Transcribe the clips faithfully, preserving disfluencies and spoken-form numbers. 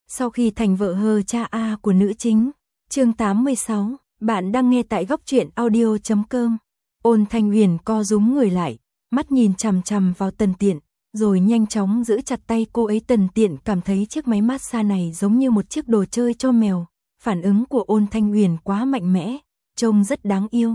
Sau khi thành vợ hờ cha A của nữ chính. Chương tám mươi sáu, bạn đang nghe tại góc truyện audio chấm com. Ôn Thanh Huyền co rúm người lại, mắt nhìn chằm chằm vào Tần Tiện, rồi nhanh chóng giữ chặt tay cô ấy. Tần Tiện cảm thấy chiếc máy massage này giống như một chiếc đồ chơi cho mèo, phản ứng của Ôn Thanh Huyền quá mạnh mẽ, trông rất đáng yêu.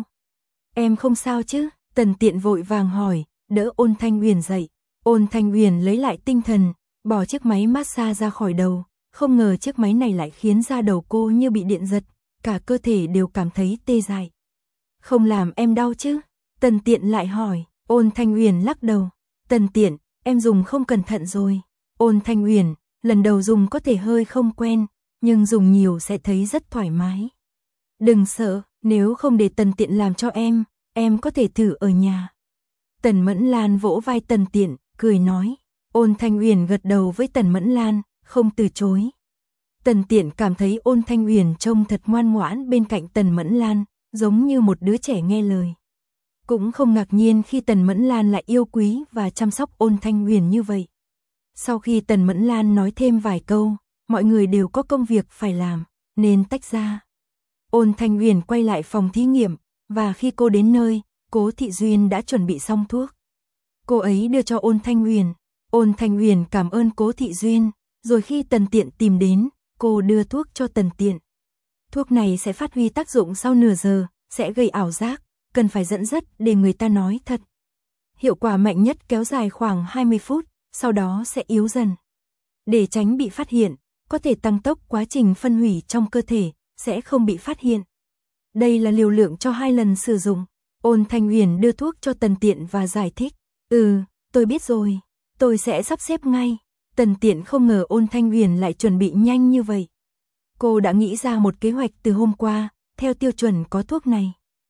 Em không sao chứ? Tần Tiện vội vàng hỏi, đỡ Ôn Thanh Huyền dậy. Ôn Thanh Huyền lấy lại tinh thần, bỏ chiếc máy massage ra khỏi đầu, không ngờ chiếc máy này lại khiến da đầu cô như bị điện giật, cả cơ thể đều cảm thấy tê dại. Không làm em đau chứ? Tần Tiện lại hỏi. Ôn Thanh Huyền lắc đầu. Tần Tiện, em dùng không cẩn thận rồi. Ôn Thanh Huyền, lần đầu dùng có thể hơi không quen, nhưng dùng nhiều sẽ thấy rất thoải mái. Đừng sợ, nếu không để Tần Tiện làm cho em, em có thể thử ở nhà. Tần Mẫn Lan vỗ vai Tần Tiện, cười nói. Ôn Thanh Huyền gật đầu với Tần Mẫn Lan, không từ chối. Tần Tiện cảm thấy Ôn Thanh Huyền trông thật ngoan ngoãn bên cạnh Tần Mẫn Lan, giống như một đứa trẻ nghe lời. Cũng không ngạc nhiên khi Tần Mẫn Lan lại yêu quý và chăm sóc Ôn Thanh Huyền như vậy. Sau khi Tần Mẫn Lan nói thêm vài câu, mọi người đều có công việc phải làm, nên tách ra. Ôn Thanh Huyền quay lại phòng thí nghiệm, và khi cô đến nơi, Cố Thị Duyên đã chuẩn bị xong thuốc. Cô ấy đưa cho Ôn Thanh Huyền. Ôn Thanh Huyền cảm ơn Cố Thị Duyên, rồi khi Tần Tiện tìm đến, cô đưa thuốc cho Tần Tiện. Thuốc này sẽ phát huy tác dụng sau nửa giờ, sẽ gây ảo giác, cần phải dẫn dắt để người ta nói thật. Hiệu quả mạnh nhất kéo dài khoảng hai mươi phút, sau đó sẽ yếu dần. Để tránh bị phát hiện, có thể tăng tốc quá trình phân hủy trong cơ thể, sẽ không bị phát hiện. Đây là liều lượng cho hai lần sử dụng. Ôn Thanh Huyền đưa thuốc cho Tần Tiện và giải thích. Ừ, tôi biết rồi, tôi sẽ sắp xếp ngay. Tần Tiện không ngờ Ôn Thanh Huyền lại chuẩn bị nhanh như vậy. Cô đã nghĩ ra một kế hoạch từ hôm qua, theo tiêu chuẩn có thuốc này.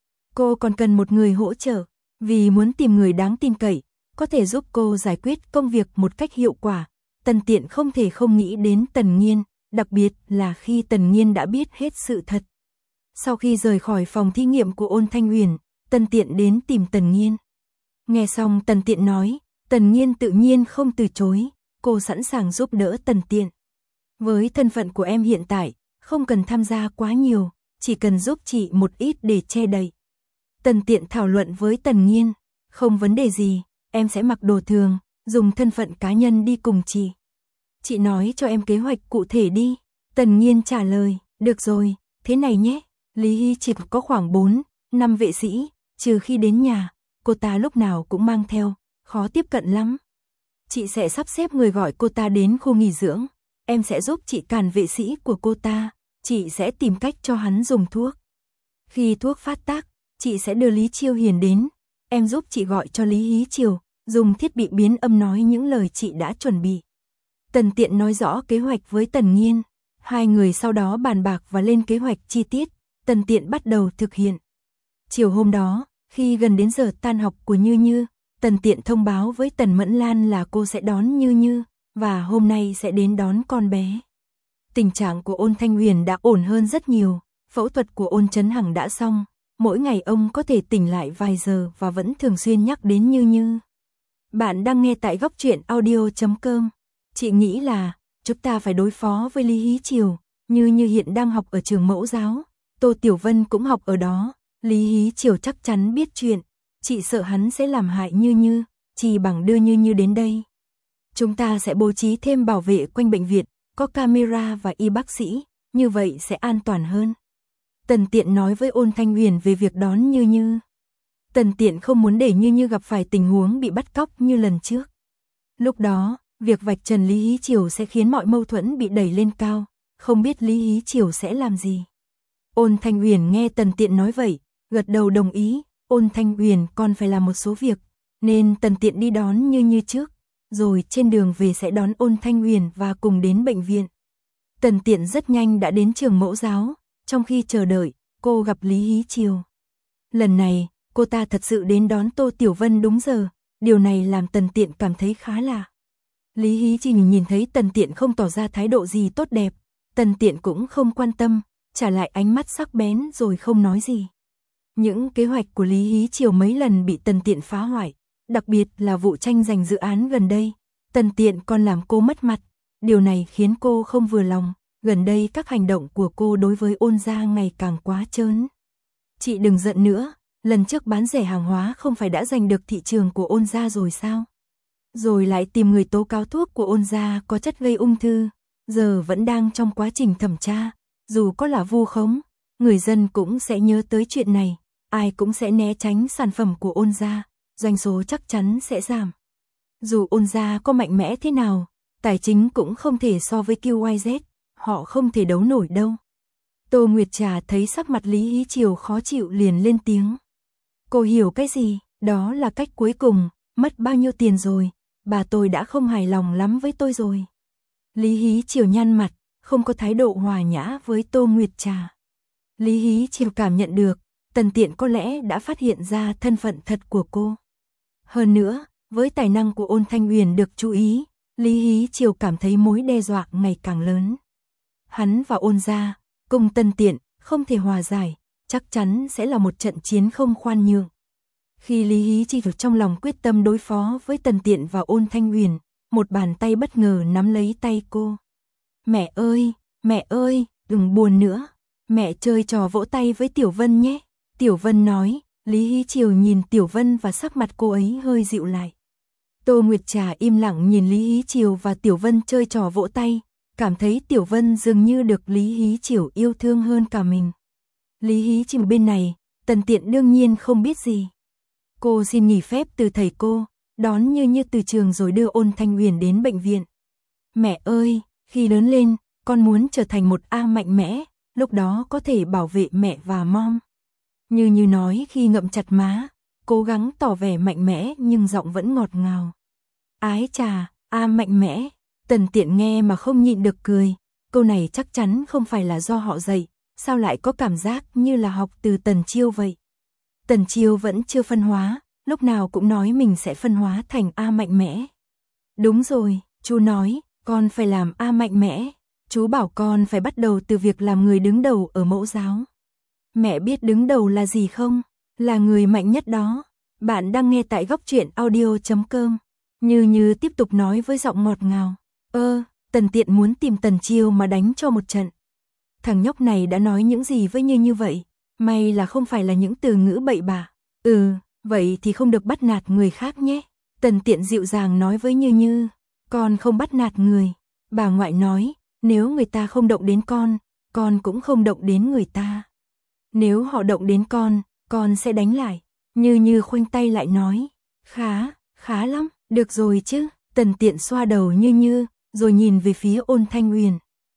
Cô còn cần một người hỗ trợ, vì muốn tìm người đáng tin cậy, có thể giúp cô giải quyết công việc một cách hiệu quả. Tần Tiện không thể không nghĩ đến Tần Nghiên, đặc biệt là khi Tần Nghiên đã biết hết sự thật. Sau khi rời khỏi phòng thí nghiệm của Ôn Thanh Huyền, Tần Tiện đến tìm Tần Nghiên. Nghe xong Tần Tiện nói, Tần Nghiên tự nhiên không từ chối, cô sẵn sàng giúp đỡ Tần Tiện. Với thân phận của em hiện tại, không cần tham gia quá nhiều, chỉ cần giúp chị một ít để che đậy. Tần Tiện thảo luận với Tần Nghiên, không vấn đề gì, em sẽ mặc đồ thường, dùng thân phận cá nhân đi cùng chị. Chị nói cho em kế hoạch cụ thể đi. Tần Nghiên trả lời, được rồi, thế này nhé, Lý Hy chỉ có khoảng bốn, năm vệ sĩ, trừ khi đến nhà, cô ta lúc nào cũng mang theo, khó tiếp cận lắm. Chị sẽ sắp xếp người gọi cô ta đến khu nghỉ dưỡng, em sẽ giúp chị cản vệ sĩ của cô ta, chị sẽ tìm cách cho hắn dùng thuốc. Khi thuốc phát tác, chị sẽ đưa Lý Chiêu Hiền đến, em giúp chị gọi cho Lý Hí Triều, dùng thiết bị biến âm nói những lời chị đã chuẩn bị. Tần Tiện nói rõ kế hoạch với Tần Nghiên, hai người sau đó bàn bạc và lên kế hoạch chi tiết, Tần Tiện bắt đầu thực hiện. Chiều hôm đó, khi gần đến giờ tan học của Như Như, Tần Tiện thông báo với Tần Mẫn Lan là cô sẽ đón Như Như, và hôm nay sẽ đến đón con bé. Tình trạng của Ôn Thanh Huyền đã ổn hơn rất nhiều, phẫu thuật của Ôn Chấn Hằng đã xong, mỗi ngày ông có thể tỉnh lại vài giờ và vẫn thường xuyên nhắc đến Như Như. Bạn đang nghe tại góc truyện audio chấm com. Chị nghĩ là, chúng ta phải đối phó với Lý Hí Triều, Như Như hiện đang học ở trường mẫu giáo, Tô Tiểu Vân cũng học ở đó, Lý Hí Triều chắc chắn biết chuyện, chị sợ hắn sẽ làm hại Như Như, chỉ bằng đưa Như Như đến đây. Chúng ta sẽ bố trí thêm bảo vệ quanh bệnh viện, có camera và y bác sĩ, như vậy sẽ an toàn hơn. Tần Tiện nói với Ôn Thanh Huyền về việc đón Như Như. Tần Tiện không muốn để Như Như gặp phải tình huống bị bắt cóc như lần trước. Lúc đó, việc vạch trần Lý Hí Triều sẽ khiến mọi mâu thuẫn bị đẩy lên cao, không biết Lý Hí Triều sẽ làm gì. Ôn Thanh Huyền nghe Tần Tiện nói vậy, gật đầu đồng ý. Ôn Thanh Huyền còn phải làm một số việc, nên Tần Tiện đi đón Như Như trước, rồi trên đường về sẽ đón Ôn Thanh Huyền và cùng đến bệnh viện. Tần Tiện rất nhanh đã đến trường mẫu giáo, trong khi chờ đợi, cô gặp Lý Hí Triều. Lần này, cô ta thật sự đến đón Tô Tiểu Vân đúng giờ, điều này làm Tần Tiện cảm thấy khá lạ. Lý Hí Triều nhìn thấy Tần Tiện không tỏ ra thái độ gì tốt đẹp, Tần Tiện cũng không quan tâm, trả lại ánh mắt sắc bén rồi không nói gì. Những kế hoạch của Lý Hí Triều mấy lần bị Tần Tiện phá hoại, đặc biệt là vụ tranh giành dự án gần đây, Tần Tiện còn làm cô mất mặt, điều này khiến cô không vừa lòng, gần đây các hành động của cô đối với Ôn gia ngày càng quá trớn. Chị đừng giận nữa, lần trước bán rẻ hàng hóa không phải đã giành được thị trường của Ôn gia rồi sao? Rồi lại tìm người tố cáo thuốc của Ôn gia có chất gây ung thư, giờ vẫn đang trong quá trình thẩm tra, dù có là vu khống, người dân cũng sẽ nhớ tới chuyện này, ai cũng sẽ né tránh sản phẩm của Ôn gia, doanh số chắc chắn sẽ giảm. Dù Ôn gia có mạnh mẽ thế nào, tài chính cũng không thể so với quy i dét, họ không thể đấu nổi đâu. Tô Nguyệt Trà thấy sắc mặt Lý Hí Triều khó chịu liền lên tiếng. Cô hiểu cái gì, đó là cách cuối cùng, mất bao nhiêu tiền rồi, bà tôi đã không hài lòng lắm với tôi rồi. Lý Hí Triều nhăn mặt, không có thái độ hòa nhã với Tô Nguyệt Trà. Lý Hí Triều cảm nhận được, Tần Tiện có lẽ đã phát hiện ra thân phận thật của cô. Hơn nữa, với tài năng của Ôn Thanh Uyển được chú ý, Lý Hí Triều cảm thấy mối đe dọa ngày càng lớn. Hắn và Ôn gia, cùng Tần Tiện, không thể hòa giải, chắc chắn sẽ là một trận chiến không khoan nhượng. Khi Lý Hí Triều trong lòng quyết tâm đối phó với Tần Tiện và Ôn Thanh Uyển, một bàn tay bất ngờ nắm lấy tay cô. Mẹ ơi, mẹ ơi, đừng buồn nữa, mẹ chơi trò vỗ tay với Tiểu Vân nhé. Tiểu Vân nói, Lý Hí Triều nhìn Tiểu Vân và sắc mặt cô ấy hơi dịu lại. Tô Nguyệt Trà im lặng nhìn Lý Hí Triều và Tiểu Vân chơi trò vỗ tay, cảm thấy Tiểu Vân dường như được Lý Hí Triều yêu thương hơn cả mình. Lý Hí Triều bên này, Tần Tiện đương nhiên không biết gì. Cô xin nghỉ phép từ thầy cô, đón Như Như từ trường rồi đưa Ôn Thanh Uyển đến bệnh viện. Mẹ ơi, khi lớn lên, con muốn trở thành một A mạnh mẽ, lúc đó có thể bảo vệ mẹ và mom. Như Như nói khi ngậm chặt má, cố gắng tỏ vẻ mạnh mẽ nhưng giọng vẫn ngọt ngào. Ái chà, A mạnh mẽ, Tần Tiện nghe mà không nhịn được cười, câu này chắc chắn không phải là do họ dạy, sao lại có cảm giác như là học từ Tần Chiêu vậy. Tần Chiêu vẫn chưa phân hóa, lúc nào cũng nói mình sẽ phân hóa thành A mạnh mẽ. Đúng rồi, chú nói, con phải làm A mạnh mẽ, chú bảo con phải bắt đầu từ việc làm người đứng đầu ở mẫu giáo. Mẹ biết đứng đầu là gì không? Là người mạnh nhất đó. Bạn đang nghe tại góc truyện audio chấm com. Như Như tiếp tục nói với giọng ngọt ngào. Ơ, Tần Tiện muốn tìm Tần Chiêu mà đánh cho một trận. Thằng nhóc này đã nói những gì với Như Như vậy? May là không phải là những từ ngữ bậy bạ. Ừ, vậy thì không được bắt nạt người khác nhé. Tần Tiện dịu dàng nói với Như Như. Con không bắt nạt người. Bà ngoại nói, nếu người ta không động đến con, con cũng không động đến người ta. Nếu họ động đến con, con sẽ đánh lại. Như Như khoanh tay lại nói. Khá, khá lắm, được rồi chứ. Tần Tiện xoa đầu Như Như, rồi nhìn về phía Ôn Thanh Uyển.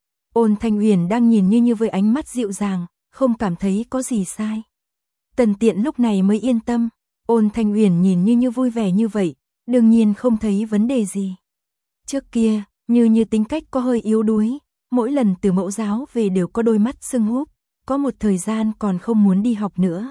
Ôn Thanh Uyển đang nhìn Như Như với ánh mắt dịu dàng, không cảm thấy có gì sai. Tần Tiện lúc này mới yên tâm. Ôn Thanh Uyển nhìn Như Như vui vẻ như vậy, đương nhiên không thấy vấn đề gì. Trước kia, Như Như tính cách có hơi yếu đuối, mỗi lần từ mẫu giáo về đều có đôi mắt sưng húp, có một thời gian còn không muốn đi học nữa.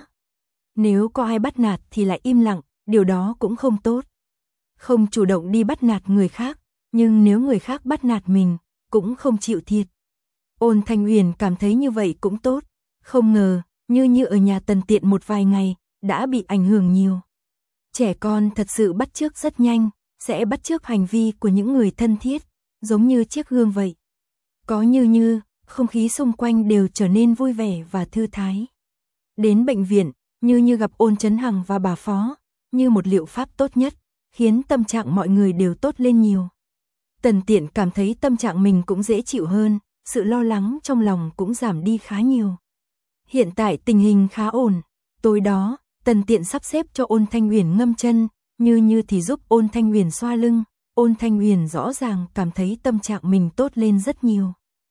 Nếu có ai bắt nạt thì lại im lặng, điều đó cũng không tốt. Không chủ động đi bắt nạt người khác, nhưng nếu người khác bắt nạt mình, cũng không chịu thiệt. Ôn Thanh Uyển cảm thấy như vậy cũng tốt, không ngờ, Như Như ở nhà Tần Tiện một vài ngày, đã bị ảnh hưởng nhiều. Trẻ con thật sự bắt chước rất nhanh, sẽ bắt chước hành vi của những người thân thiết, giống như chiếc gương vậy. Có Như Như, không khí xung quanh đều trở nên vui vẻ và thư thái. Đến bệnh viện, Như Như gặp Ôn Chấn Hằng và bà Phó, như một liệu pháp tốt nhất, khiến tâm trạng mọi người đều tốt lên nhiều. Tần Tiện cảm thấy tâm trạng mình cũng dễ chịu hơn, sự lo lắng trong lòng cũng giảm đi khá nhiều. Hiện tại tình hình khá ổn. Tối đó, Tần Tiện sắp xếp cho Ôn Thanh Uyển ngâm chân, Như Như thì giúp Ôn Thanh Uyển xoa lưng. Ôn Thanh Uyển rõ ràng cảm thấy tâm trạng mình tốt lên rất nhiều.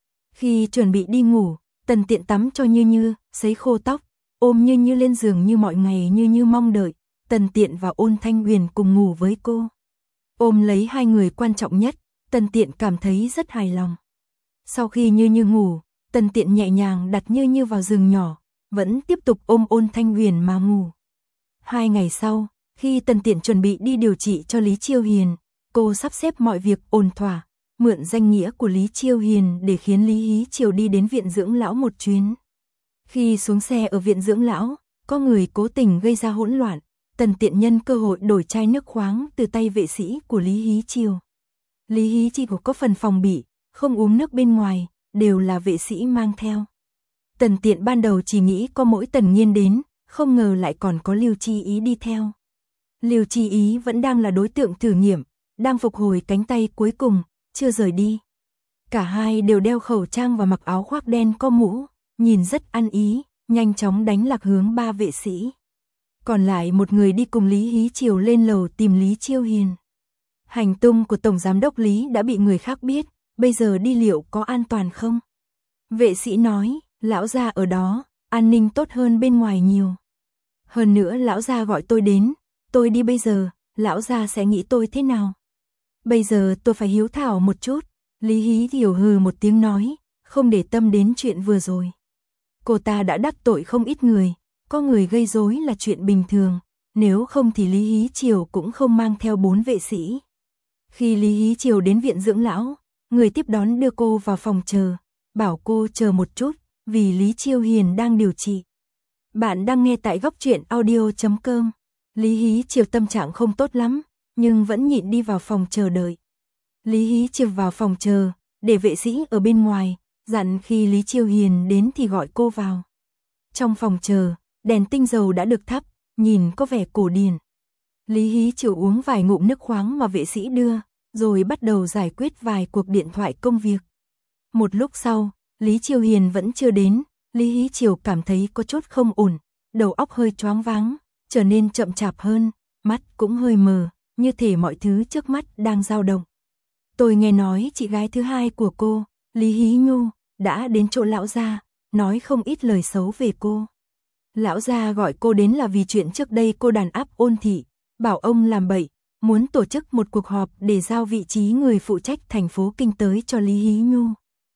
Khi chuẩn bị đi ngủ, Tần Tiện tắm cho Như Như, sấy khô tóc, ôm Như Như lên giường như mọi ngày Như Như mong đợi. Tần Tiện và Ôn Thanh Uyển cùng ngủ với cô. Ôm lấy hai người quan trọng nhất, Tần Tiện cảm thấy rất hài lòng. Sau khi Như Như ngủ, Tần Tiện nhẹ nhàng đặt Như Như vào giường nhỏ, vẫn tiếp tục ôm Ôn Thanh Uyển mà ngủ. Hai ngày sau, khi Tần Tiện chuẩn bị đi điều trị cho Lý Chiêu Hiền, cô sắp xếp mọi việc ổn thỏa, mượn danh nghĩa của Lý Chiêu Hiền để khiến Lý Hí Triều đi đến viện dưỡng lão một chuyến. Khi xuống xe ở viện dưỡng lão, có người cố tình gây ra hỗn loạn, Tần Tiện nhân cơ hội đổi chai nước khoáng từ tay vệ sĩ của Lý Hí Triều. Lý Hí Chiều có phần phòng bị, không uống nước bên ngoài, đều là vệ sĩ mang theo. Tần Tiện ban đầu chỉ nghĩ có mỗi Tần Nhiên đến, không ngờ lại còn có Lưu Chi Ý đi theo. Lưu Chi Ý vẫn đang là đối tượng thử nghiệm, đang phục hồi cánh tay cuối cùng, chưa rời đi. Cả hai đều đeo khẩu trang và mặc áo khoác đen có mũ, nhìn rất ăn ý, nhanh chóng đánh lạc hướng ba vệ sĩ. Còn lại một người đi cùng Lý Hí Chiều lên lầu tìm Lý Chiêu Hiền. Hành tung của Tổng Giám đốc Lý đã bị người khác biết, bây giờ đi liệu có an toàn không? Vệ sĩ nói, lão gia ở đó, an ninh tốt hơn bên ngoài nhiều. Hơn nữa lão gia gọi tôi đến, tôi đi bây giờ, lão gia sẽ nghĩ tôi thế nào? Bây giờ tôi phải hiếu thảo một chút. Lý Hí Chiều hừ một tiếng nói, không để tâm đến chuyện vừa rồi. Cô ta đã đắc tội không ít người, có người gây rối là chuyện bình thường, nếu không thì Lý Hí Chiều cũng không mang theo bốn vệ sĩ. Khi Lý Hí Chiều đến viện dưỡng lão, người tiếp đón đưa cô vào phòng chờ, bảo cô chờ một chút, vì Lý Chiêu Hiền đang điều trị. Bạn đang nghe tại góc truyện audio chấm com. Lý Hí Chiều tâm trạng không tốt lắm, nhưng vẫn nhịn đi vào phòng chờ đợi. Lý Hí Chiều vào phòng chờ, để vệ sĩ ở bên ngoài, dặn khi Lý Chiêu Hiền đến thì gọi cô vào. Trong phòng chờ, đèn tinh dầu đã được thắp, nhìn có vẻ cổ điển. Lý Hí Chiều uống vài ngụm nước khoáng mà vệ sĩ đưa, rồi bắt đầu giải quyết vài cuộc điện thoại công việc. Một lúc sau, Lý Chiêu Hiền vẫn chưa đến, Lý Hí Chiều cảm thấy có chút không ổn, đầu óc hơi choáng váng, trở nên chậm chạp hơn, mắt cũng hơi mờ, như thể mọi thứ trước mắt đang dao động. Tôi nghe nói chị gái thứ hai của cô, Lý Hí Nhu, đã đến chỗ lão gia, nói không ít lời xấu về cô. Lão gia gọi cô đến là vì chuyện trước đây cô đàn áp Ôn thị, bảo ông làm bậy, muốn tổ chức một cuộc họp để giao vị trí người phụ trách thành phố Kinh tới cho Lý Hí Nhu.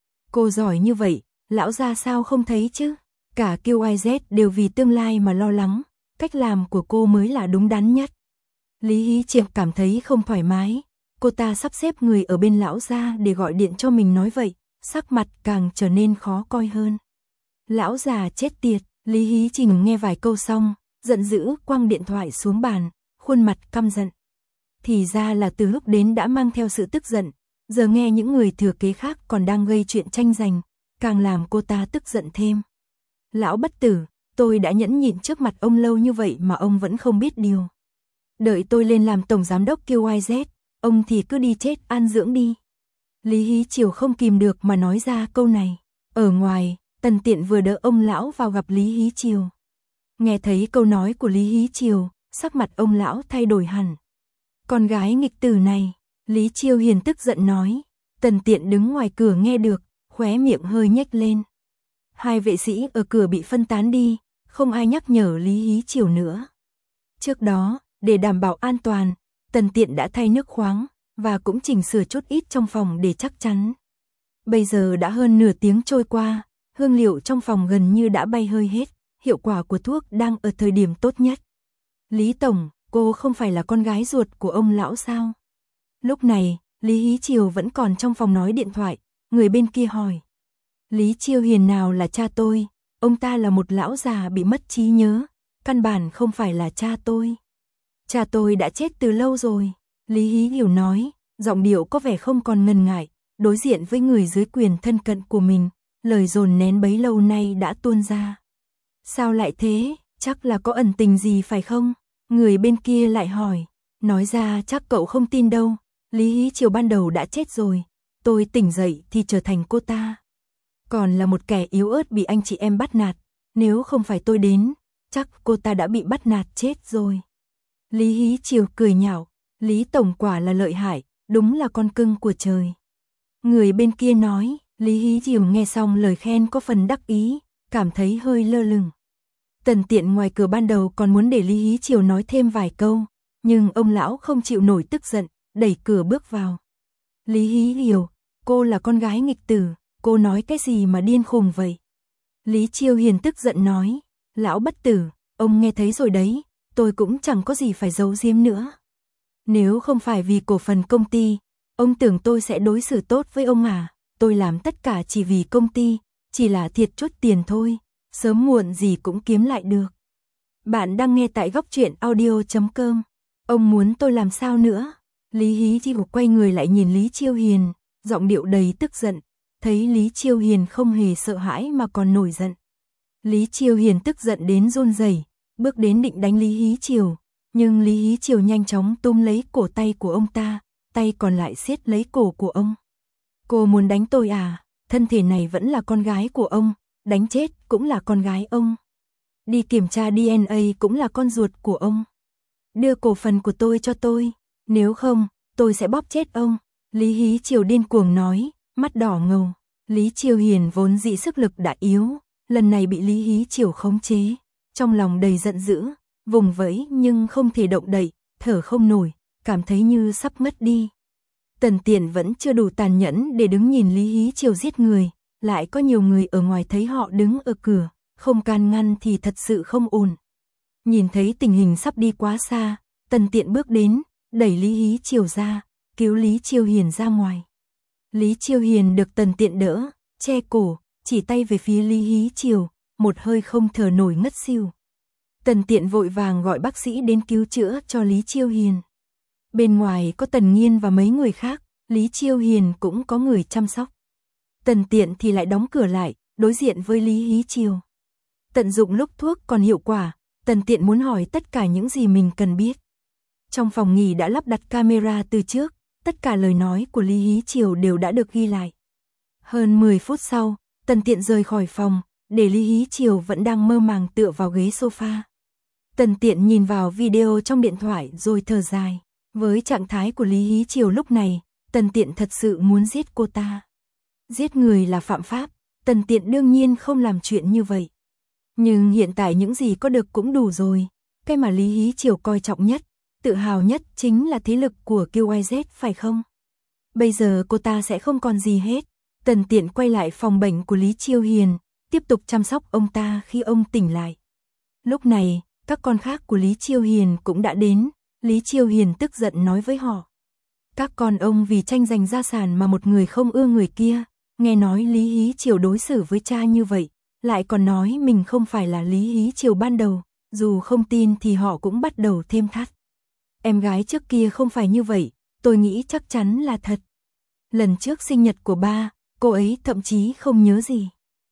Cô giỏi như vậy, lão gia sao không thấy chứ? Cả Kiêu i dét đều vì tương lai mà lo lắng, cách làm của cô mới là đúng đắn nhất. Lý Hí Chiều cảm thấy không thoải mái, cô ta sắp xếp người ở bên lão gia để gọi điện cho mình nói vậy, sắc mặt càng trở nên khó coi hơn. Lão già chết tiệt, Lý Hí Chiều nghe vài câu xong, giận dữ quăng điện thoại xuống bàn, khuôn mặt căm giận. Thì ra là từ lúc đến đã mang theo sự tức giận, giờ nghe những người thừa kế khác còn đang gây chuyện tranh giành, càng làm cô ta tức giận thêm. Lão bất tử, tôi đã nhẫn nhịn trước mặt ông lâu như vậy mà ông vẫn không biết điều. Đợi tôi lên làm tổng giám đốc Kiêu i dét, ông thì cứ đi chết an dưỡng đi. Lý Hí Chiều không kìm được mà nói ra câu này. Ở ngoài, Tần Tiện vừa đỡ ông lão vào gặp Lý Hí Chiều. Nghe thấy câu nói của Lý Hí Chiều, sắc mặt ông lão thay đổi hẳn. Con gái nghịch tử này, Lý Chiêu Hiền tức giận nói. Tần Tiện đứng ngoài cửa nghe được, khóe miệng hơi nhếch lên. Hai vệ sĩ ở cửa bị phân tán đi, không ai nhắc nhở Lý Hí Chiều nữa. Trước đó, để đảm bảo an toàn, Tần Tiện đã thay nước khoáng, và cũng chỉnh sửa chút ít trong phòng để chắc chắn. Bây giờ đã hơn nửa tiếng trôi qua, hương liệu trong phòng gần như đã bay hơi hết, hiệu quả của thuốc đang ở thời điểm tốt nhất. Lý Tổng, cô không phải là con gái ruột của ông lão sao? Lúc này, Lý Hí Chiều vẫn còn trong phòng nói điện thoại, người bên kia hỏi. Lý Chiêu Hiền nào là cha tôi, ông ta là một lão già bị mất trí nhớ, căn bản không phải là cha tôi. Cha tôi đã chết từ lâu rồi, Lý Hí Hiểu nói, giọng điệu có vẻ không còn ngần ngại, đối diện với người dưới quyền thân cận của mình, lời dồn nén bấy lâu nay đã tuôn ra. Sao lại thế, chắc là có ẩn tình gì phải không? Người bên kia lại hỏi, nói ra chắc cậu không tin đâu, Lý Hí Chiều ban đầu đã chết rồi, tôi tỉnh dậy thì trở thành cô ta. Còn là một kẻ yếu ớt bị anh chị em bắt nạt, nếu không phải tôi đến, chắc cô ta đã bị bắt nạt chết rồi. Lý Hí Chiều cười nhạo, Lý Tổng quả là lợi hại, đúng là con cưng của trời. Người bên kia nói, Lý Hí Chiều nghe xong lời khen có phần đắc ý, cảm thấy hơi lơ lửng. Tần Tiện ngoài cửa ban đầu còn muốn để Lý Hí Chiều nói thêm vài câu, nhưng ông lão không chịu nổi tức giận, đẩy cửa bước vào. Lý Hí Hiểu, cô là con gái nghịch tử, cô nói cái gì mà điên khùng vậy? Lý Chiêu Hiền tức giận nói, lão bất tử, ông nghe thấy rồi đấy, tôi cũng chẳng có gì phải giấu giếm nữa. Nếu không phải vì cổ phần công ty, ông tưởng tôi sẽ đối xử tốt với ông à? Tôi làm tất cả chỉ vì công ty, chỉ là thiệt chút tiền thôi, sớm muộn gì cũng kiếm lại được. Bạn đang nghe tại góc truyện audio chấm com. Ông muốn tôi làm sao nữa? Lý Hí Chiều quay người lại nhìn Lý Chiêu Hiền, giọng điệu đầy tức giận, thấy Lý Chiêu Hiền không hề sợ hãi mà còn nổi giận. Lý Chiêu Hiền tức giận đến run rẩy, bước đến định đánh Lý Hí Chiều, nhưng Lý Hí Chiều nhanh chóng túm lấy cổ tay của ông ta, tay còn lại siết lấy cổ của ông. Cô muốn đánh tôi à? Thân thể này vẫn là con gái của ông, đánh chết cũng là con gái ông. Đi kiểm tra đê en a cũng là con ruột của ông. Đưa cổ phần của tôi cho tôi, nếu không, tôi sẽ bóp chết ông. Lý Hí Chiều điên cuồng nói, mắt đỏ ngầu. Lý Chiêu Hiền vốn dĩ sức lực đã yếu, lần này bị Lý Hí Chiều khống chế, trong lòng đầy giận dữ, vùng vẫy nhưng không thể động đậy, thở không nổi, cảm thấy như sắp mất đi. Tần Tiện vẫn chưa đủ tàn nhẫn để đứng nhìn Lý Hí Chiều giết người, lại có nhiều người ở ngoài thấy họ đứng ở cửa, không can ngăn thì thật sự không ổn. Nhìn thấy tình hình sắp đi quá xa, Tần Tiện bước đến, đẩy Lý Hí Chiều ra, cứu Lý Chiêu Hiền ra ngoài. Lý Chiêu Hiền được Tần Tiện đỡ, che cổ, chỉ tay về phía Lý Hí Chiều, một hơi không thở nổi ngất xỉu. Tần Tiện vội vàng gọi bác sĩ đến cứu chữa cho Lý Chiêu Hiền. Bên ngoài có Tần Nghiên và mấy người khác, Lý Chiêu Hiền cũng có người chăm sóc. Tần Tiện thì lại đóng cửa lại, đối diện với Lý Hí Chiều. Tận dụng lúc thuốc còn hiệu quả, Tần Tiện muốn hỏi tất cả những gì mình cần biết. Trong phòng nghỉ đã lắp đặt camera từ trước, tất cả lời nói của Lý Hí Chiều đều đã được ghi lại. Hơn mười phút sau, Tần Tiện rời khỏi phòng, để Lý Hí Chiều vẫn đang mơ màng tựa vào ghế sofa. Tần Tiện nhìn vào video trong điện thoại rồi thở dài. Với trạng thái của Lý Hí Chiều lúc này, Tần Tiện thật sự muốn giết cô ta. Giết người là phạm pháp, Tần Tiện đương nhiên không làm chuyện như vậy. Nhưng hiện tại những gì có được cũng đủ rồi. Cái mà Lý Hí Chiều coi trọng nhất, tự hào nhất chính là thế lực của quy i dét phải không? Bây giờ cô ta sẽ không còn gì hết. Tần Tiện quay lại phòng bệnh của Lý Chiêu Hiền, tiếp tục chăm sóc ông ta khi ông tỉnh lại. Lúc này, các con khác của Lý Chiêu Hiền cũng đã đến. Lý Chiêu Hiền tức giận nói với họ. Các con ông vì tranh giành gia sản mà một người không ưa người kia, nghe nói Lý Hí Chiều đối xử với cha như vậy, lại còn nói mình không phải là Lý Hí Chiều ban đầu, dù không tin thì họ cũng bắt đầu thêm thắt. Em gái trước kia không phải như vậy, tôi nghĩ chắc chắn là thật. Lần trước sinh nhật của ba, cô ấy thậm chí không nhớ gì.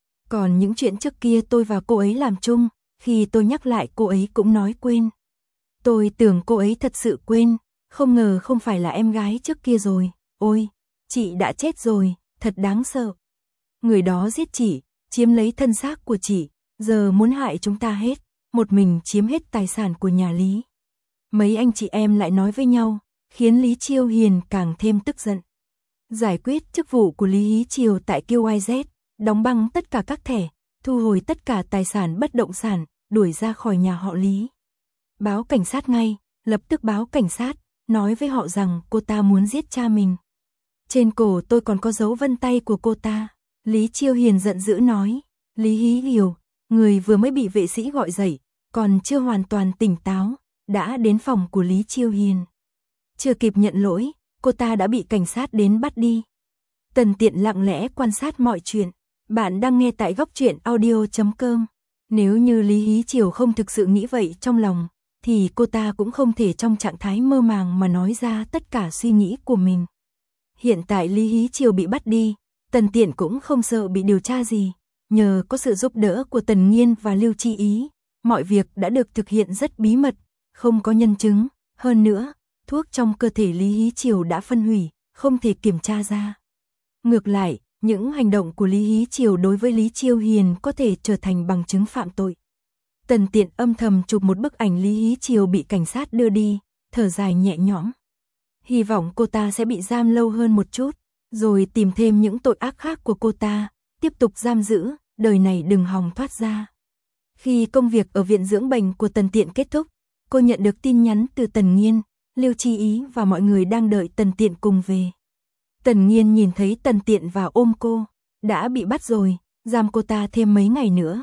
Còn những chuyện trước kia tôi và cô ấy làm chung, khi tôi nhắc lại cô ấy cũng nói quên. Tôi tưởng cô ấy thật sự quên, không ngờ không phải là em gái trước kia rồi. Ôi, chị đã chết rồi, thật đáng sợ. Người đó giết chị, chiếm lấy thân xác của chị, giờ muốn hại chúng ta hết, một mình chiếm hết tài sản của nhà Lý. Mấy anh chị em lại nói với nhau, khiến Lý Chiêu Hiền càng thêm tức giận. Giải quyết chức vụ của Lý Hí Chiều tại quy i dét, đóng băng tất cả các thẻ, thu hồi tất cả tài sản bất động sản, đuổi ra khỏi nhà họ Lý. Báo cảnh sát ngay, lập tức báo cảnh sát, nói với họ rằng cô ta muốn giết cha mình. Trên cổ tôi còn có dấu vân tay của cô ta. Lý Chiêu Hiền giận dữ nói. Lý Hí Hiểu, người vừa mới bị vệ sĩ gọi dậy, còn chưa hoàn toàn tỉnh táo, đã đến phòng của Lý Chiêu Hiền. Chưa kịp nhận lỗi, cô ta đã bị cảnh sát đến bắt đi. Tần Tiện lặng lẽ quan sát mọi chuyện. Bạn đang nghe tại góc truyện audio chấm com. Nếu như Lý Hí Chiều không thực sự nghĩ vậy trong lòng, thì cô ta cũng không thể trong trạng thái mơ màng mà nói ra tất cả suy nghĩ của mình. Hiện tại Lý Hí Chiều bị bắt đi, Tần Tiện cũng không sợ bị điều tra gì. Nhờ có sự giúp đỡ của Tần Nghiên và Lưu Chi Ý, mọi việc đã được thực hiện rất bí mật, không có nhân chứng. Hơn nữa, thuốc trong cơ thể Lý Hí Chiều đã phân hủy, không thể kiểm tra ra. Ngược lại, những hành động của Lý Hí Chiều đối với Lý Chiêu Hiền có thể trở thành bằng chứng phạm tội. Tần Tiện âm thầm chụp một bức ảnh Lý Hí Chiều bị cảnh sát đưa đi, thở dài nhẹ nhõm. Hy vọng cô ta sẽ bị giam lâu hơn một chút, rồi tìm thêm những tội ác khác của cô ta, tiếp tục giam giữ, đời này đừng hòng thoát ra. Khi công việc ở viện dưỡng bệnh của Tần Tiện kết thúc, cô nhận được tin nhắn từ Tần Nghiên, Lưu Chi Ý và mọi người đang đợi Tần Tiện cùng về. Tần Nghiên nhìn thấy Tần Tiện và ôm cô, đã bị bắt rồi, giam cô ta thêm mấy ngày nữa.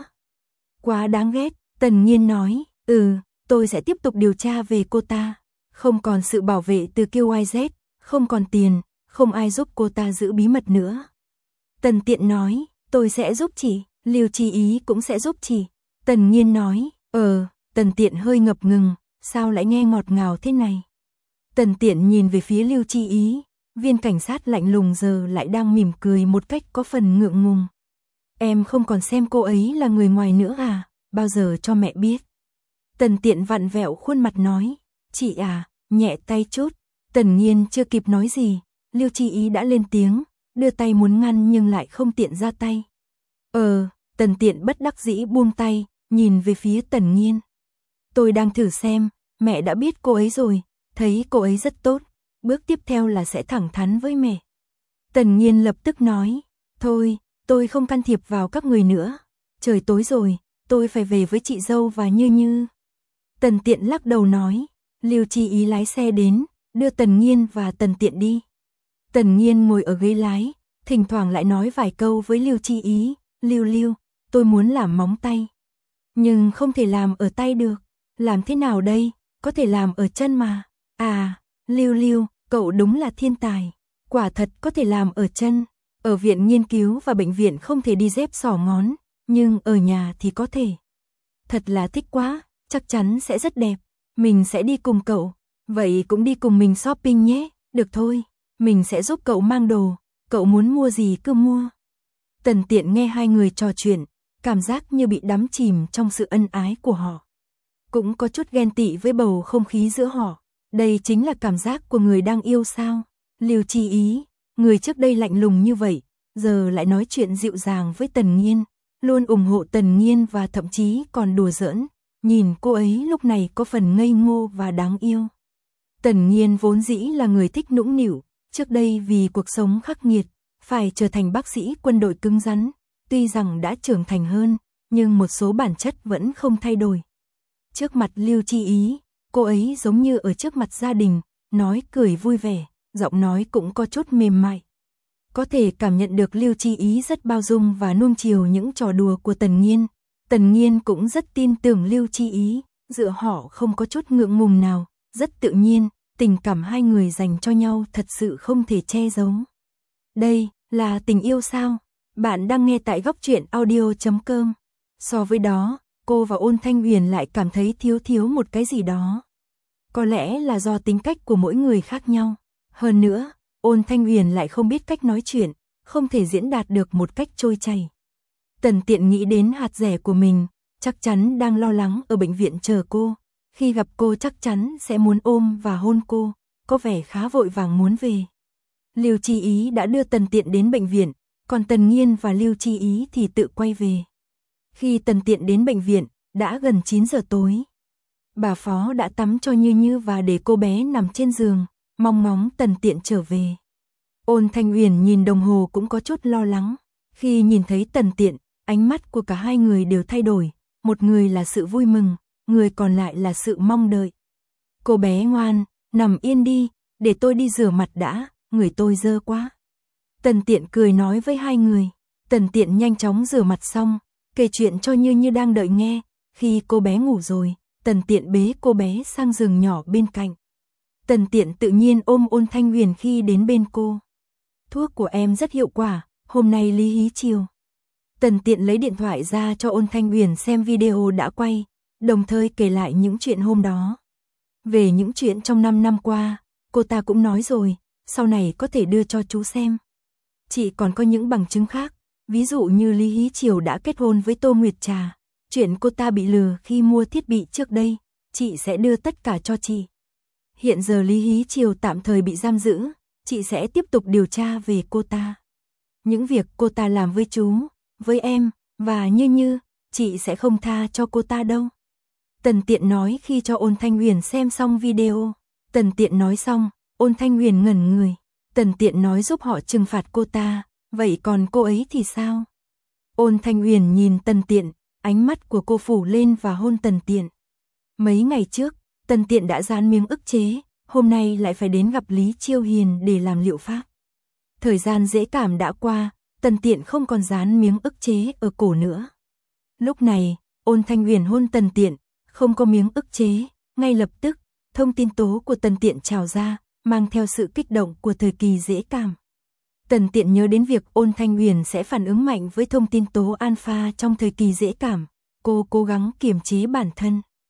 Quá đáng ghét, Tần Nghiên nói, ừ, tôi sẽ tiếp tục điều tra về cô ta. Không còn sự bảo vệ từ quy i dét, không còn tiền, không ai giúp cô ta giữ bí mật nữa. Tần Tiện nói, tôi sẽ giúp chị, Lưu Chi Ý cũng sẽ giúp chị. Tần Nghiên nói, ờ, Tần Tiện hơi ngập ngừng, sao lại nghe ngọt ngào thế này. Tần Tiện nhìn về phía Lưu Chi Ý, viên cảnh sát lạnh lùng giờ lại đang mỉm cười một cách có phần ngượng ngùng. Em không còn xem cô ấy là người ngoài nữa à, bao giờ cho mẹ biết. Tần Tiện vặn vẹo khuôn mặt nói, chị à, nhẹ tay chút. Tần Nhiên chưa kịp nói gì, Lưu Chi Ý đã lên tiếng, đưa tay muốn ngăn nhưng lại không tiện ra tay. Ờ, Tần Tiện bất đắc dĩ buông tay, nhìn về phía Tần Nhiên. Tôi đang thử xem, mẹ đã biết cô ấy rồi, thấy cô ấy rất tốt, bước tiếp theo là sẽ thẳng thắn với mẹ. Tần Nhiên lập tức nói, thôi, tôi không can thiệp vào các người nữa, trời tối rồi, tôi phải về với chị dâu và Như Như. Tần Tiện lắc đầu nói, Lưu Chi Ý lái xe đến, đưa Tần Nhiên và Tần Tiện đi. Tần Nhiên ngồi ở ghế lái, thỉnh thoảng lại nói vài câu với Lưu Chi Ý, Lưu Lưu, tôi muốn làm móng tay. Nhưng không thể làm ở tay được, làm thế nào đây, có thể làm ở chân mà. À, Lưu Lưu, cậu đúng là thiên tài, quả thật có thể làm ở chân. Ở viện nghiên cứu và bệnh viện không thể đi dép xỏ ngón, nhưng ở nhà thì có thể. Thật là thích quá, chắc chắn sẽ rất đẹp, mình sẽ đi cùng cậu, vậy cũng đi cùng mình shopping nhé, được thôi, mình sẽ giúp cậu mang đồ, cậu muốn mua gì cứ mua. Tần Tiện nghe hai người trò chuyện, cảm giác như bị đắm chìm trong sự ân ái của họ. Cũng có chút ghen tị với bầu không khí giữa họ, đây chính là cảm giác của người đang yêu sao. Lưu Chi Ý, người trước đây lạnh lùng như vậy, giờ lại nói chuyện dịu dàng với Tần Nhiên, luôn ủng hộ Tần Nhiên và thậm chí còn đùa giỡn, nhìn cô ấy lúc này có phần ngây ngô và đáng yêu. Tần Nhiên vốn dĩ là người thích nũng nịu, trước đây vì cuộc sống khắc nghiệt, phải trở thành bác sĩ quân đội cứng rắn, tuy rằng đã trưởng thành hơn, nhưng một số bản chất vẫn không thay đổi. Trước mặt Lưu Chi Ý, cô ấy giống như ở trước mặt gia đình, nói cười vui vẻ, giọng nói cũng có chút mềm mại. Có thể cảm nhận được Lưu Chi Ý rất bao dung và nuông chiều những trò đùa của Tần Nhiên. Tần Nhiên cũng rất tin tưởng Lưu Chi Ý, giữa họ không có chút ngượng ngùng nào, rất tự nhiên, tình cảm hai người dành cho nhau thật sự không thể che giấu. Đây là tình yêu sao? Bạn đang nghe tại góc truyện audio chấm com. So với đó, cô và Ôn Thanh Huyền lại cảm thấy thiếu thiếu một cái gì đó. Có lẽ là do tính cách của mỗi người khác nhau. Hơn nữa, Ôn Thanh Huyền lại không biết cách nói chuyện, không thể diễn đạt được một cách trôi chảy. Tần Tiện nghĩ đến hạt rẻ của mình, chắc chắn đang lo lắng ở bệnh viện chờ cô. Khi gặp cô chắc chắn sẽ muốn ôm và hôn cô, có vẻ khá vội vàng muốn về. Lưu Chi Ý đã đưa Tần Tiện đến bệnh viện, còn Tần Nhiên và Lưu Chi Ý thì tự quay về. Khi Tần Tiện đến bệnh viện, đã gần chín giờ tối. Bà Phó đã tắm cho Như Như và để cô bé nằm trên giường, mong ngóng Tần Tiện trở về. Ôn Thanh Huyền nhìn đồng hồ cũng có chút lo lắng. Khi nhìn thấy Tần Tiện, ánh mắt của cả hai người đều thay đổi. Một người là sự vui mừng, người còn lại là sự mong đợi. Cô bé ngoan, nằm yên đi, để tôi đi rửa mặt đã, người tôi dơ quá. Tần Tiện cười nói với hai người. Tần Tiện nhanh chóng rửa mặt xong, kể chuyện cho Như Như đang đợi nghe. Khi cô bé ngủ rồi, Tần Tiện bế cô bé sang giường nhỏ bên cạnh. Tần Tiện tự nhiên ôm Ôn Thanh Huyền khi đến bên cô. Thuốc của em rất hiệu quả, hôm nay Lý Hí chiều. Tần Tiện lấy điện thoại ra cho Ôn Thanh Huyền xem video đã quay, đồng thời kể lại những chuyện hôm đó. Về những chuyện trong năm năm qua, cô ta cũng nói rồi, sau này có thể đưa cho chú xem. Chị còn có những bằng chứng khác, ví dụ như Lý Hí Triều đã kết hôn với Tô Nguyệt Trà, chuyện cô ta bị lừa khi mua thiết bị trước đây, chị sẽ đưa tất cả cho chị. Hiện giờ Lý Hí Triều tạm thời bị giam giữ, chị sẽ tiếp tục điều tra về cô ta. Những việc cô ta làm với chú, với em, và Như Như, chị sẽ không tha cho cô ta đâu. Tần Tiện nói khi cho Ôn Thanh Huyền xem xong video. Tần Tiện nói xong, Ôn Thanh Huyền ngẩn người. Tần Tiện nói giúp họ trừng phạt cô ta, vậy còn cô ấy thì sao? Ôn Thanh Huyền nhìn Tần Tiện, ánh mắt của cô phủ lên và hôn Tần Tiện. Mấy ngày trước, Tần Tiện đã dán miếng ức chế, hôm nay lại phải đến gặp Lý Chiêu Hiền để làm liệu pháp. Thời gian dễ cảm đã qua, Tần Tiện không còn dán miếng ức chế ở cổ nữa. Lúc này, Ôn Thanh Huyền hôn Tần Tiện, không có miếng ức chế, ngay lập tức, thông tin tố của Tần Tiện trào ra, mang theo sự kích động của thời kỳ dễ cảm. Tần Tiện nhớ đến việc Ôn Thanh Huyền sẽ phản ứng mạnh với thông tin tố alpha trong thời kỳ dễ cảm, cô cố gắng kiềm chế bản thân.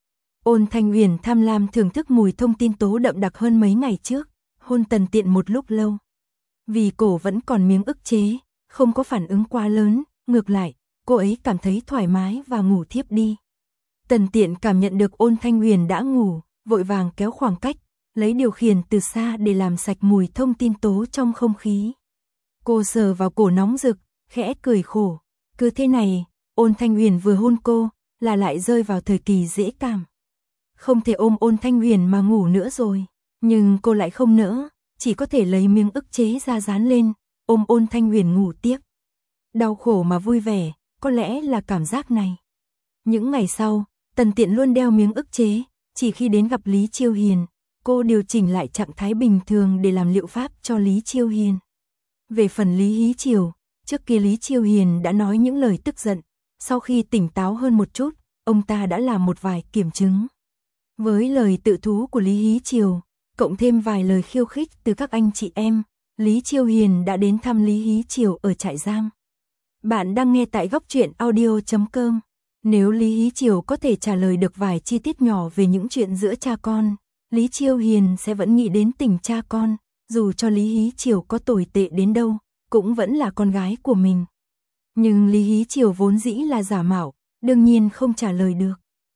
Ôn Thanh Huyền tham lam thưởng thức mùi thông tin tố đậm đặc hơn mấy ngày trước, hôn Tần Tiện một lúc lâu. Vì cổ vẫn còn miếng ức chế, không có phản ứng quá lớn, ngược lại, cô ấy cảm thấy thoải mái và ngủ thiếp đi. Tần Tiện cảm nhận được Ôn Thanh Huyền đã ngủ, vội vàng kéo khoảng cách, lấy điều khiển từ xa để làm sạch mùi thông tin tố trong không khí. Cô sờ vào cổ nóng rực, khẽ cười khổ. Cứ thế này, Ôn Thanh Huyền vừa hôn cô, là lại rơi vào thời kỳ dễ cảm. Không thể ôm Ôn Thanh Huyền mà ngủ nữa rồi, nhưng cô lại không nỡ, chỉ có thể lấy miếng ức chế ra dán lên, ôm Ôn Thanh Huyền ngủ tiếp. Đau khổ mà vui vẻ, có lẽ là cảm giác này. Những ngày sau, Tần Tiện luôn đeo miếng ức chế, chỉ khi đến gặp Lý Chiêu Hiền, cô điều chỉnh lại trạng thái bình thường để làm liệu pháp cho Lý Chiêu Hiền. Về phần Lý Hí Triều, trước kia Lý Chiêu Hiền đã nói những lời tức giận, sau khi tỉnh táo hơn một chút, ông ta đã làm một vài kiểm chứng. Với lời tự thú của Lý Hí Triều, cộng thêm vài lời khiêu khích từ các anh chị em, Lý Chiêu Hiền đã đến thăm Lý Hí Triều ở trại giam. Bạn đang nghe tại góc truyện audio chấm com. Nếu Lý Hí Triều có thể trả lời được vài chi tiết nhỏ về những chuyện giữa cha con, Lý Chiêu Hiền sẽ vẫn nghĩ đến tình cha con, dù cho Lý Hí Triều có tồi tệ đến đâu, cũng vẫn là con gái của mình. Nhưng Lý Hí Triều vốn dĩ là giả mạo, đương nhiên không trả lời được.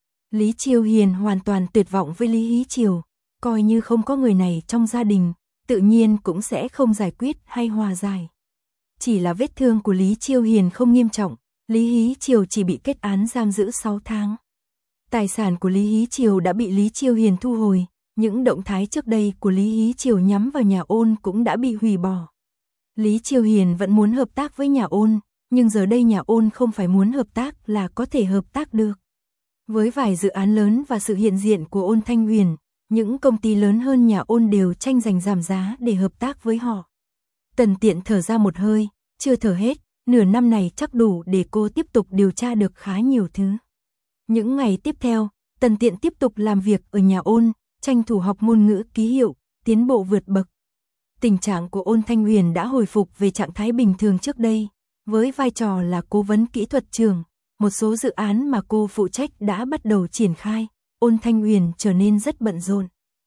Lý Chiêu Hiền hoàn toàn tuyệt vọng với Lý Hí Triều, coi như không có người này trong gia đình, tự nhiên cũng sẽ không giải quyết hay hòa giải. Chỉ là vết thương của Lý Chiêu Hiền không nghiêm trọng, Lý Hí Triều chỉ bị kết án giam giữ sáu tháng. Tài sản của Lý Hí Triều đã bị Lý Chiêu Hiền thu hồi, những động thái trước đây của Lý Hí Triều nhắm vào nhà Ôn cũng đã bị hủy bỏ. Lý Chiêu Hiền vẫn muốn hợp tác với nhà Ôn, nhưng giờ đây nhà Ôn không phải muốn hợp tác là có thể hợp tác được. Với vài dự án lớn và sự hiện diện của Ôn Thanh Huyền, những công ty lớn hơn nhà Ôn đều tranh giành giảm giá để hợp tác với họ. Tần Tiện thở ra một hơi, chưa thở hết, nửa năm này chắc đủ để cô tiếp tục điều tra được khá nhiều thứ. Những ngày tiếp theo, Tần Tiện tiếp tục làm việc ở nhà Ôn, tranh thủ học ngôn ngữ ký hiệu, tiến bộ vượt bậc. Tình trạng của Ôn Thanh Huyền đã hồi phục về trạng thái bình thường trước đây, với vai trò là cố vấn kỹ thuật trưởng, một số dự án mà cô phụ trách đã bắt đầu triển khai, Ôn Thanh Huyền trở nên rất bận rộn.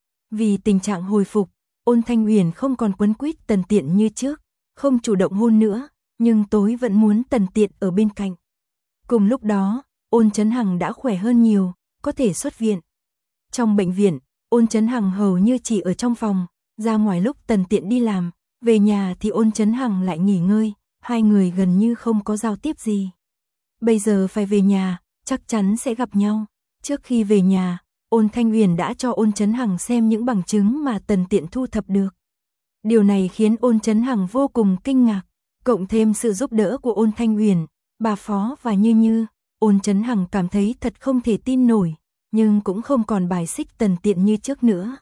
Vì tình trạng hồi phục, Ôn Thanh Huyền không còn quấn quýt Tần Tiện như trước, không chủ động hôn nữa, nhưng tối vẫn muốn Tần Tiện ở bên cạnh. Cùng lúc đó, Ôn Chấn Hằng đã khỏe hơn nhiều, có thể xuất viện. Trong bệnh viện, Ôn Chấn Hằng hầu như chỉ ở trong phòng, ra ngoài lúc Tần Tiện đi làm, về nhà thì Ôn Chấn Hằng lại nghỉ ngơi, hai người gần như không có giao tiếp gì. Bây giờ phải về nhà, chắc chắn sẽ gặp nhau. Trước khi về nhà, Ôn Thanh Huyền đã cho Ôn Chấn Hằng xem những bằng chứng mà Tần Tiện thu thập được. Điều này khiến Ôn Chấn Hằng vô cùng kinh ngạc, cộng thêm sự giúp đỡ của Ôn Thanh Huyền, bà Phó và Như Như, Ôn Chấn Hằng cảm thấy thật không thể tin nổi, nhưng cũng không còn bài xích Tần Tiện như trước nữa.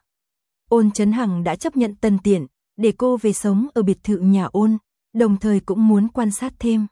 Ôn Chấn Hằng đã chấp nhận Tần Tiện, để cô về sống ở biệt thự nhà Ôn, đồng thời cũng muốn quan sát thêm.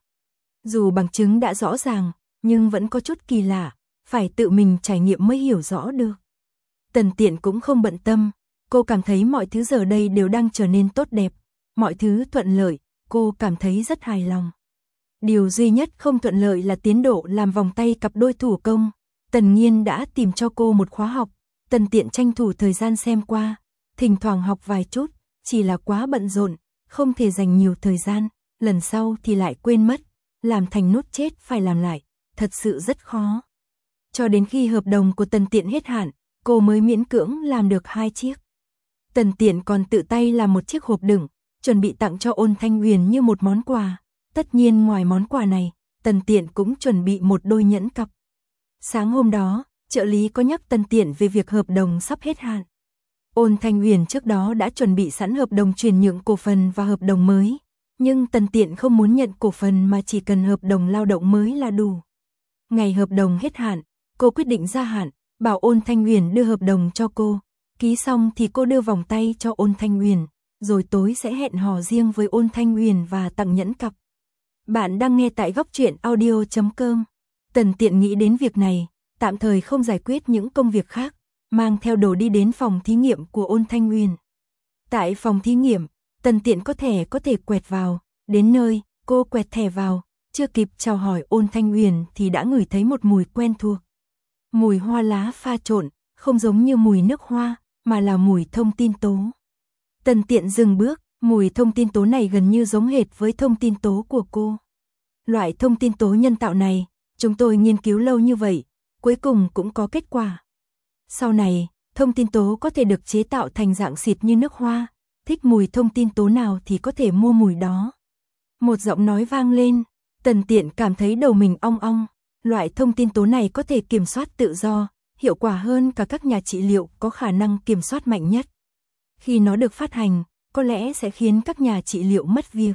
Dù bằng chứng đã rõ ràng, nhưng vẫn có chút kỳ lạ, phải tự mình trải nghiệm mới hiểu rõ được. Tần Tiện cũng không bận tâm, cô cảm thấy mọi thứ giờ đây đều đang trở nên tốt đẹp, mọi thứ thuận lợi, cô cảm thấy rất hài lòng. Điều duy nhất không thuận lợi là tiến độ làm vòng tay cặp đôi thủ công. Tần Nghiên đã tìm cho cô một khóa học, Tần Tiện tranh thủ thời gian xem qua, thỉnh thoảng học vài chút, chỉ là quá bận rộn, không thể dành nhiều thời gian, lần sau thì lại quên mất, làm thành nút chết phải làm lại, thật sự rất khó. Cho đến khi hợp đồng của Tần Tiện hết hạn, cô mới miễn cưỡng làm được hai chiếc. Tần Tiện còn tự tay làm một chiếc hộp đựng, chuẩn bị tặng cho Ôn Thanh Huyền như một món quà. Tất nhiên ngoài món quà này, Tần Tiện cũng chuẩn bị một đôi nhẫn cặp. Sáng hôm đó, trợ lý có nhắc Tần Tiện về việc hợp đồng sắp hết hạn. Ôn Thanh Huyền trước đó đã chuẩn bị sẵn hợp đồng chuyển nhượng cổ phần và hợp đồng mới, nhưng Tần Tiện không muốn nhận cổ phần mà chỉ cần hợp đồng lao động mới là đủ. Ngày hợp đồng hết hạn, cô quyết định gia hạn, bảo Ôn Thanh Huyền đưa hợp đồng cho cô, ký xong thì cô đưa vòng tay cho Ôn Thanh Huyền, rồi tối sẽ hẹn hò riêng với Ôn Thanh Huyền và tặng nhẫn cặp. Bạn đang nghe tại góc truyện audio chấm com. Tần Tiện nghĩ đến việc này, tạm thời không giải quyết những công việc khác, mang theo đồ đi đến phòng thí nghiệm của Ôn Thanh Huyền. Tại phòng thí nghiệm, Tần Tiện có thẻ có thể quẹt vào, đến nơi, cô quẹt thẻ vào, chưa kịp chào hỏi Ôn Thanh Huyền thì đã ngửi thấy một mùi quen thuộc. Mùi hoa lá pha trộn, không giống như mùi nước hoa, mà là mùi thông tin tố. Tần Tiện dừng bước, mùi thông tin tố này gần như giống hệt với thông tin tố của cô. Loại thông tin tố nhân tạo này, chúng tôi nghiên cứu lâu như vậy, cuối cùng cũng có kết quả. Sau này, thông tin tố có thể được chế tạo thành dạng xịt như nước hoa, thích mùi thông tin tố nào thì có thể mua mùi đó. Một giọng nói vang lên, Tần Tiện cảm thấy đầu mình ong ong, loại thông tin tố này có thể kiểm soát tự do, hiệu quả hơn cả các nhà trị liệu có khả năng kiểm soát mạnh nhất. Khi nó được phát hành, có lẽ sẽ khiến các nhà trị liệu mất việc.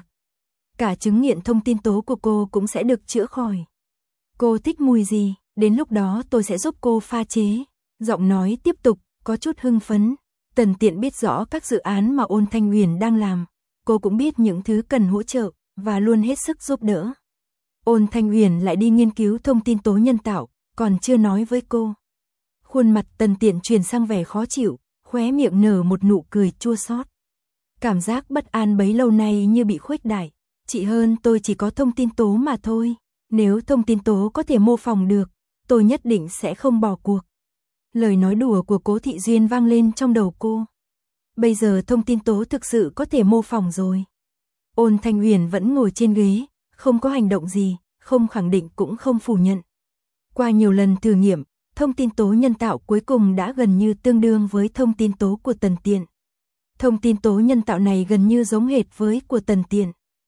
Cả chứng nghiện thông tin tố của cô cũng sẽ được chữa khỏi. Cô thích mùi gì, đến lúc đó tôi sẽ giúp cô pha chế. Giọng nói tiếp tục, có chút hưng phấn. Tần Tiện biết rõ các dự án mà Ôn Thanh Huyền đang làm. Cô cũng biết những thứ cần hỗ trợ, và luôn hết sức giúp đỡ. Ôn Thanh Huyền lại đi nghiên cứu thông tin tố nhân tạo, còn chưa nói với cô. Khuôn mặt Tần Tiện chuyển sang vẻ khó chịu, khóe miệng nở một nụ cười chua xót. Cảm giác bất an bấy lâu nay như bị khuếch đại. Chị hơn tôi chỉ có thông tin tố mà thôi. Nếu thông tin tố có thể mô phỏng được, tôi nhất định sẽ không bỏ cuộc. Lời nói đùa của Cố Thị Duyên vang lên trong đầu cô. Bây giờ thông tin tố thực sự có thể mô phỏng rồi. Ôn Thanh Huyền vẫn ngồi trên ghế, không có hành động gì, không khẳng định cũng không phủ nhận. Qua nhiều lần thử nghiệm, thông tin tố nhân tạo cuối cùng đã gần như tương đương với thông tin tố của Tần Tiện. Thông tin tố nhân tạo này gần như giống hệt với của Tần Tiện.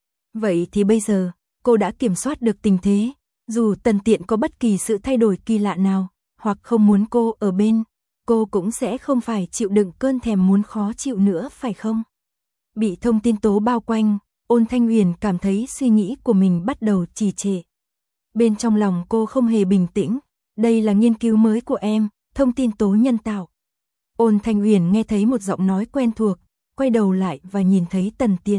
Vậy thì bây giờ, cô đã kiểm soát được tình thế, dù Tần Tiện có bất kỳ sự thay đổi kỳ lạ nào, hoặc không muốn cô ở bên, cô cũng sẽ không phải chịu đựng cơn thèm muốn khó chịu nữa phải không? Bị thông tin tố bao quanh, Ôn Thanh Huyền cảm thấy suy nghĩ của mình bắt đầu trì trệ. Bên trong lòng cô không hề bình tĩnh, đây là nghiên cứu mới của em, thông tin tố nhân tạo. Ôn Thanh Huyền nghe thấy một giọng nói quen thuộc, quay đầu lại và nhìn thấy Tần Tiện.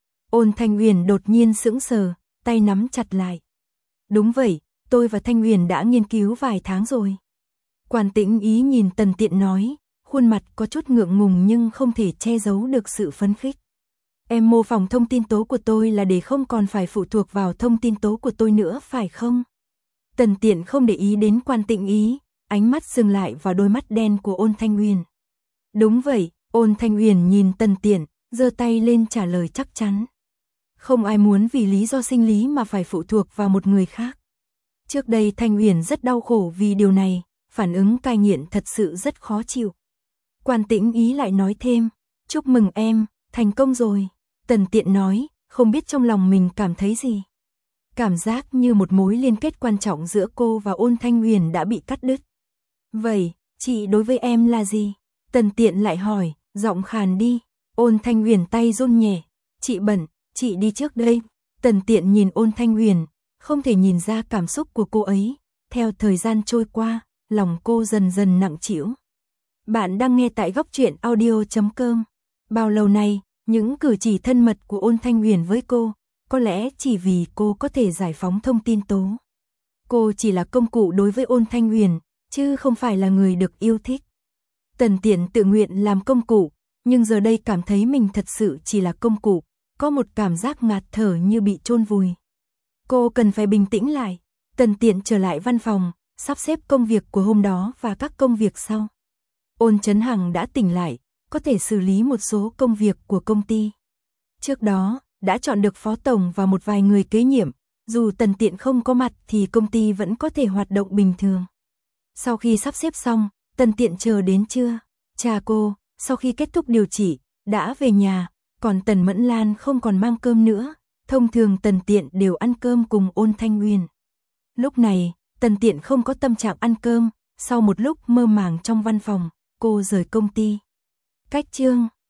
Ôn Thanh Huyền đột nhiên sững sờ, tay nắm chặt lại. Đúng vậy, tôi và Thanh Huyền đã nghiên cứu vài tháng rồi. Quan Tĩnh Ý nhìn Tần Tiện nói, khuôn mặt có chút ngượng ngùng nhưng không thể che giấu được sự phấn khích. Em mô phỏng thông tin tố của tôi là để không còn phải phụ thuộc vào thông tin tố của tôi nữa phải không? Tần Tiện không để ý đến Quan Tĩnh Ý, ánh mắt dừng lại vào đôi mắt đen của Ôn Thanh Huyền. Đúng vậy, Ôn Thanh Huyền nhìn Tần Tiện, giơ tay lên trả lời chắc chắn. Không ai muốn vì lý do sinh lý mà phải phụ thuộc vào một người khác. Trước đây Thanh Huyền rất đau khổ vì điều này, phản ứng cai nghiện thật sự rất khó chịu. Quan Tĩnh Ý lại nói thêm, chúc mừng em, thành công rồi. Tần Tiện nói, không biết trong lòng mình cảm thấy gì. Cảm giác như một mối liên kết quan trọng giữa cô và Ôn Thanh Huyền đã bị cắt đứt. Vậy, chị đối với em là gì? Tần Tiện lại hỏi, giọng khàn đi. Ôn Thanh Huyền tay run nhẹ, chị bận, chị đi trước đây. Tần Tiện nhìn Ôn Thanh Huyền, không thể nhìn ra cảm xúc của cô ấy. Theo thời gian trôi qua, lòng cô dần dần nặng trĩu. Bạn đang nghe tại góc truyện audio chấm com. Bao lâu nay, những cử chỉ thân mật của Ôn Thanh Huyền với cô, có lẽ chỉ vì cô có thể giải phóng thông tin tố. Cô chỉ là công cụ đối với Ôn Thanh Huyền, chứ không phải là người được yêu thích. Tần Tiện tự nguyện làm công cụ, nhưng giờ đây cảm thấy mình thật sự chỉ là công cụ, có một cảm giác ngạt thở như bị chôn vùi. Cô cần phải bình tĩnh lại. Tần Tiện trở lại văn phòng, sắp xếp công việc của hôm đó và các công việc sau. Ôn Chấn Hằng đã tỉnh lại, có thể xử lý một số công việc của công ty. Trước đó, đã chọn được phó tổng và một vài người kế nhiệm, dù Tần Tiện không có mặt thì công ty vẫn có thể hoạt động bình thường. Sau khi sắp xếp xong, Tần Tiện chờ đến trưa. Cha cô, sau khi kết thúc điều trị, đã về nhà, còn Tần Mẫn Lan không còn mang cơm nữa. Thông thường Tần Tiện đều ăn cơm cùng Ôn Thanh Huyền. Lúc này, Tần Tiện không có tâm trạng ăn cơm, sau một lúc mơ màng trong văn phòng, cô rời công ty. Cách chương